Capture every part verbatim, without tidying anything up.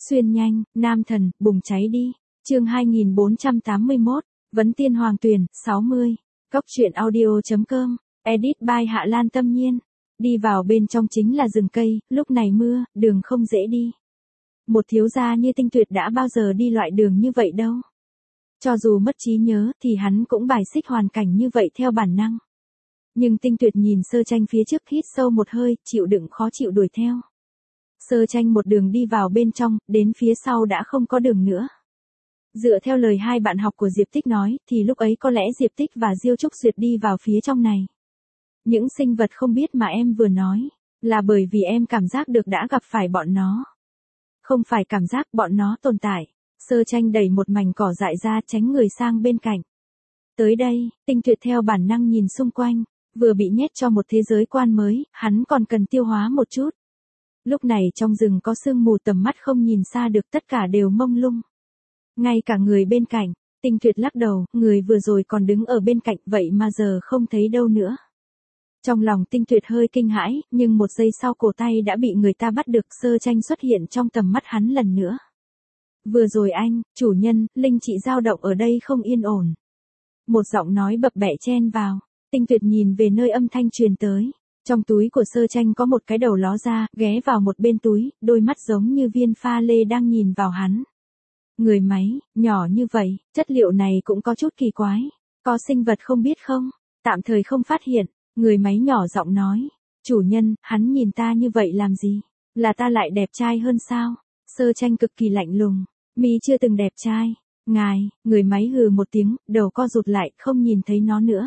Xuyên nhanh, nam thần, bùng cháy đi. Chương hai nghìn bốn trăm tám mươi mốt, Vấn Tiên Hoàng Tuyền, sáu mươi. Cốc truyện audio.com, edit by Hạ Lan Tâm Nhiên. Đi vào bên trong chính là rừng cây, lúc này mưa, đường không dễ đi. Một thiếu gia như Tinh Tuyệt đã bao giờ đi loại đường như vậy đâu. Cho dù mất trí nhớ thì hắn cũng bài xích hoàn cảnh như vậy theo bản năng. Nhưng Tinh Tuyệt nhìn Sơ Tranh phía trước hít sâu một hơi, chịu đựng khó chịu đuổi theo. Sơ Tranh một đường đi vào bên trong, đến phía sau đã không có đường nữa. Dựa theo lời hai bạn học của Diệp Tích nói, thì lúc ấy có lẽ Diệp Tích và Diêu Trúc Duyệt đi vào phía trong này. Những sinh vật không biết mà em vừa nói, là bởi vì em cảm giác được đã gặp phải bọn nó. Không phải cảm giác bọn nó tồn tại. Sơ Tranh đẩy một mảnh cỏ dại ra tránh người sang bên cạnh. Tới đây, Tinh Tuyệt theo bản năng nhìn xung quanh, vừa bị nhét cho một thế giới quan mới, hắn còn cần tiêu hóa một chút. Lúc này trong rừng có sương mù tầm mắt không nhìn xa được, tất cả đều mông lung. Ngay cả người bên cạnh, Tinh Tuyệt lắc đầu, người vừa rồi còn đứng ở bên cạnh vậy mà giờ không thấy đâu nữa. Trong lòng Tinh Tuyệt hơi kinh hãi, nhưng một giây sau cổ tay đã bị người ta bắt được. Sơ Tranh xuất hiện trong tầm mắt hắn lần nữa. Vừa rồi anh, chủ nhân, linh chị dao động ở đây không yên ổn. Một giọng nói bập bẹ chen vào. Tinh Tuyệt nhìn về nơi âm thanh truyền tới. Trong túi của Sơ Tranh có một cái đầu ló ra, ghé vào một bên túi, đôi mắt giống như viên pha lê đang nhìn vào hắn. Người máy, nhỏ như vậy, chất liệu này cũng có chút kỳ quái. Có sinh vật không biết không? Tạm thời không phát hiện. Người máy nhỏ giọng nói. Chủ nhân, hắn nhìn ta như vậy làm gì? Là ta lại đẹp trai hơn sao? Sơ Tranh cực kỳ lạnh lùng. Mi chưa từng đẹp trai. Ngài, người máy hừ một tiếng, đầu co rụt lại, không nhìn thấy nó nữa.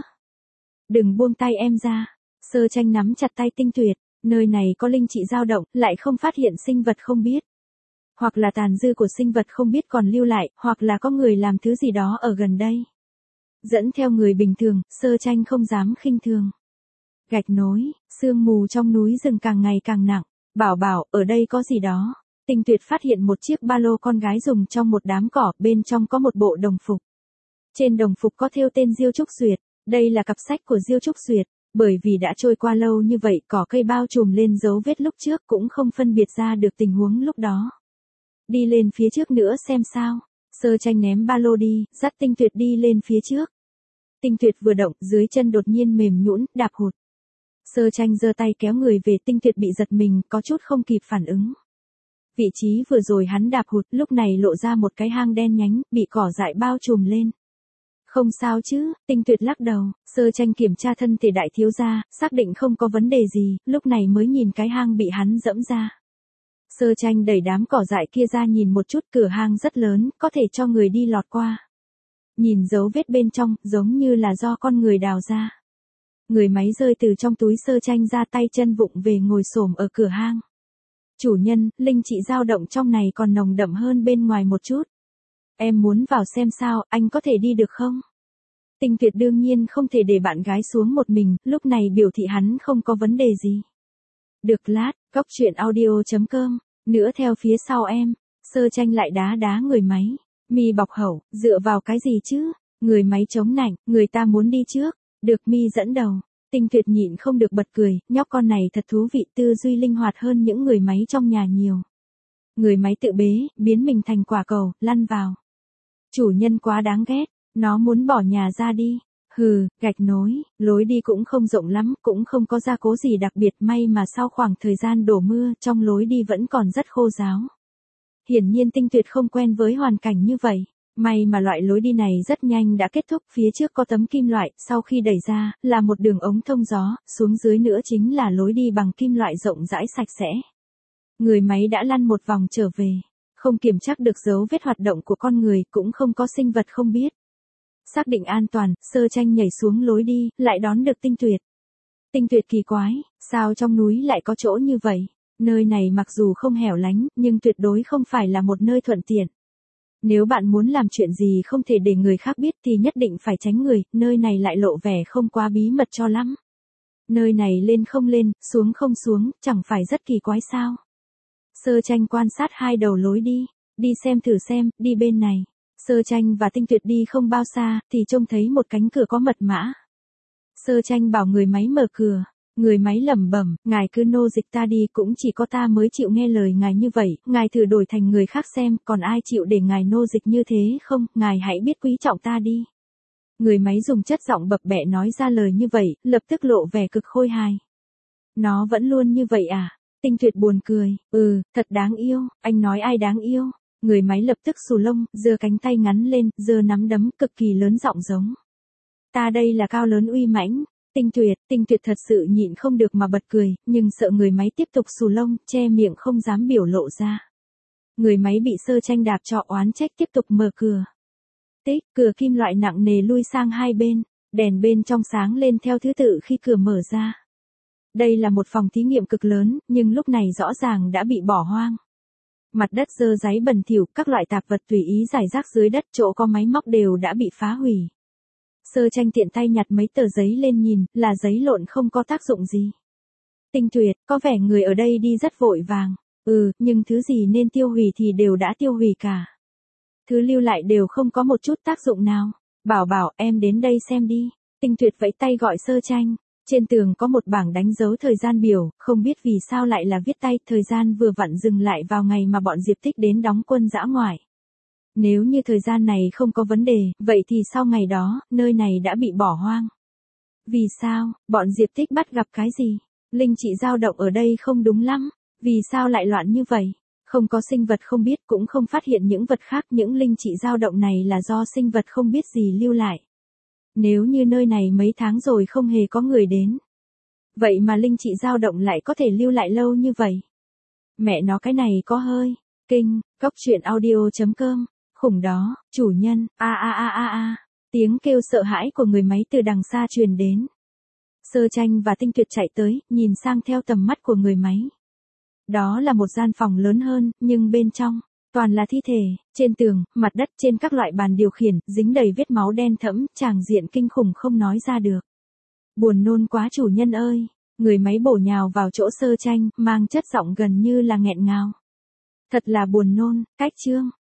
Đừng buông tay em ra. Sơ Tranh nắm chặt tay Tinh Tuyệt. Nơi này có linh chị dao động, lại không phát hiện sinh vật không biết. Hoặc là tàn dư của sinh vật không biết còn lưu lại, hoặc là có người làm thứ gì đó ở gần đây. Dẫn theo người bình thường, Sơ Tranh không dám khinh thường. Gạch nối, sương mù trong núi rừng càng ngày càng nặng. Bảo bảo, ở đây có gì đó. Tinh Tuyệt phát hiện một chiếc ba lô con gái dùng trong một đám cỏ, bên trong có một bộ đồng phục. Trên đồng phục có thêu tên Diêu Trúc Duyệt, đây là cặp sách của Diêu Trúc Duyệt. Bởi vì đã trôi qua lâu như vậy, cỏ cây bao trùm lên dấu vết lúc trước cũng không phân biệt ra được tình huống lúc đó. Đi lên phía trước nữa xem sao. Sơ Tranh ném ba lô đi, dắt Tinh Tuyệt đi lên phía trước. Tinh Tuyệt vừa động, dưới chân đột nhiên mềm nhũn, đạp hụt. Sơ Tranh giơ tay kéo người về, Tinh Tuyệt bị giật mình, có chút không kịp phản ứng. Vị trí vừa rồi hắn đạp hụt, lúc này lộ ra một cái hang đen nhánh, bị cỏ dại bao trùm lên. Không sao chứ? Tinh Tuyệt lắc đầu. Sơ Tranh kiểm tra thân thể đại thiếu gia, xác định không có vấn đề gì, lúc này mới nhìn cái hang bị hắn dẫm ra. Sơ Tranh đẩy đám cỏ dại kia ra nhìn một chút, cửa hang rất lớn, có thể cho người đi lọt qua. Nhìn dấu vết bên trong, giống như là do con người đào ra. Người máy rơi từ trong túi Sơ Tranh ra, tay chân vụng về ngồi xổm ở cửa hang. Chủ nhân, linh chị dao động trong này còn nồng đậm hơn bên ngoài một chút. Em muốn vào xem sao, anh có thể đi được không? Tinh Tuyệt đương nhiên không thể để bạn gái xuống một mình, lúc này biểu thị hắn không có vấn đề gì. Được lát, cốc truyện audio.com, nữa theo phía sau em. Sơ Tranh lại đá đá người máy. Mi bọc hậu, dựa vào cái gì chứ? Người máy chống nạnh, người ta muốn đi trước. Được Mi dẫn đầu. Tinh Tuyệt nhịn không được bật cười, nhóc con này thật thú vị, tư duy linh hoạt hơn những người máy trong nhà nhiều. Người máy tự bế, biến mình thành quả cầu, lăn vào. Chủ nhân quá đáng ghét, nó muốn bỏ nhà ra đi. Hừ, gạch nối, lối đi cũng không rộng lắm, cũng không có gia cố gì đặc biệt, may mà sau khoảng thời gian đổ mưa, trong lối đi vẫn còn rất khô ráo. Hiển nhiên Tinh Tuyệt không quen với hoàn cảnh như vậy. May mà loại lối đi này rất nhanh đã kết thúc, phía trước có tấm kim loại, sau khi đẩy ra, là một đường ống thông gió, xuống dưới nữa chính là lối đi bằng kim loại rộng rãi sạch sẽ. Người máy đã lăn một vòng trở về, không kiểm chắc được dấu vết hoạt động của con người, cũng không có sinh vật không biết. Xác định an toàn, Sơ Tranh nhảy xuống lối đi, lại đón được Tinh Tuyệt. Tinh Tuyệt kỳ quái, sao trong núi lại có chỗ như vậy? Nơi này mặc dù không hẻo lánh, nhưng tuyệt đối không phải là một nơi thuận tiện. Nếu bạn muốn làm chuyện gì không thể để người khác biết thì nhất định phải tránh người, nơi này lại lộ vẻ không quá bí mật cho lắm. Nơi này lên không lên, xuống không xuống, chẳng phải rất kỳ quái sao? Sơ Tranh quan sát hai đầu lối đi, đi xem thử xem, đi bên này. Sơ Tranh và Tinh Tuyệt đi không bao xa, thì trông thấy một cánh cửa có mật mã. Sơ Tranh bảo người máy mở cửa, Người máy lẩm bẩm, ngài cứ nô dịch ta đi, cũng chỉ có ta mới chịu nghe lời ngài như vậy, ngài thử đổi thành người khác xem, còn ai chịu để ngài nô dịch như thế không, ngài hãy biết quý trọng ta đi. Người máy dùng chất giọng bập bẹ nói ra lời như vậy, lập tức lộ vẻ cực khôi hài. Nó vẫn luôn như vậy à? Tinh Tuyệt buồn cười, ừ, thật đáng yêu, anh nói ai đáng yêu? Người máy lập tức xù lông, giơ cánh tay ngắn lên, giơ nắm đấm cực kỳ lớn giọng giống. Ta đây là cao lớn uy mãnh. Tinh Tuyệt, Tinh Tuyệt thật sự nhịn không được mà bật cười, nhưng sợ người máy tiếp tục xù lông, che miệng không dám biểu lộ ra. Người máy bị Sơ Tranh đạp cho oán trách tiếp tục mở cửa. Tích, cửa kim loại nặng nề lui sang hai bên, đèn bên trong sáng lên theo thứ tự khi cửa mở ra. Đây là một phòng thí nghiệm cực lớn, nhưng lúc này rõ ràng đã bị bỏ hoang. Mặt đất dơ dáy bẩn thỉu, các loại tạp vật tùy ý rải rác dưới đất, chỗ có máy móc đều đã bị phá hủy. Sơ Tranh tiện tay nhặt mấy tờ giấy lên nhìn, là giấy lộn không có tác dụng gì. Tinh Tuyệt, có vẻ người ở đây đi rất vội vàng. Ừ, nhưng thứ gì nên tiêu hủy thì đều đã tiêu hủy cả. Thứ lưu lại đều không có một chút tác dụng nào. Bảo Bảo, em đến đây xem đi. Tinh Tuyệt vẫy tay gọi Sơ Tranh. Trên tường có một bảng đánh dấu thời gian biểu, không biết vì sao lại là viết tay, thời gian vừa vặn dừng lại vào ngày mà bọn Diệp Tích đến đóng quân dã ngoại. Nếu như thời gian này không có vấn đề, vậy thì sau ngày đó, nơi này đã bị bỏ hoang. Vì sao, bọn Diệp Tích bắt gặp cái gì? Linh trị dao động ở đây không đúng lắm. Vì sao lại loạn như vậy? Không có sinh vật không biết, cũng không phát hiện những vật khác, những linh trị dao động này là do sinh vật không biết gì lưu lại. Nếu như nơi này mấy tháng rồi không hề có người đến. Vậy mà linh trị dao động lại có thể lưu lại lâu như vậy. Mẹ nó cái này có hơi kinh. Cóc truyện audio chấm com. Khủng đó, chủ nhân, a a a a a. Tiếng kêu sợ hãi của người máy từ đằng xa truyền đến. Sơ Tranh và Tinh Tuyệt chạy tới, nhìn sang theo tầm mắt của người máy. Đó là một gian phòng lớn hơn, nhưng bên trong toàn là thi thể, trên tường, mặt đất, trên các loại bàn điều khiển, dính đầy vết máu đen thẫm, tràng diện kinh khủng không nói ra được. Buồn nôn quá chủ nhân ơi. Người máy bổ nhào vào chỗ Sơ Tranh, mang chất giọng gần như là nghẹn ngào. Thật là buồn nôn, cách chương.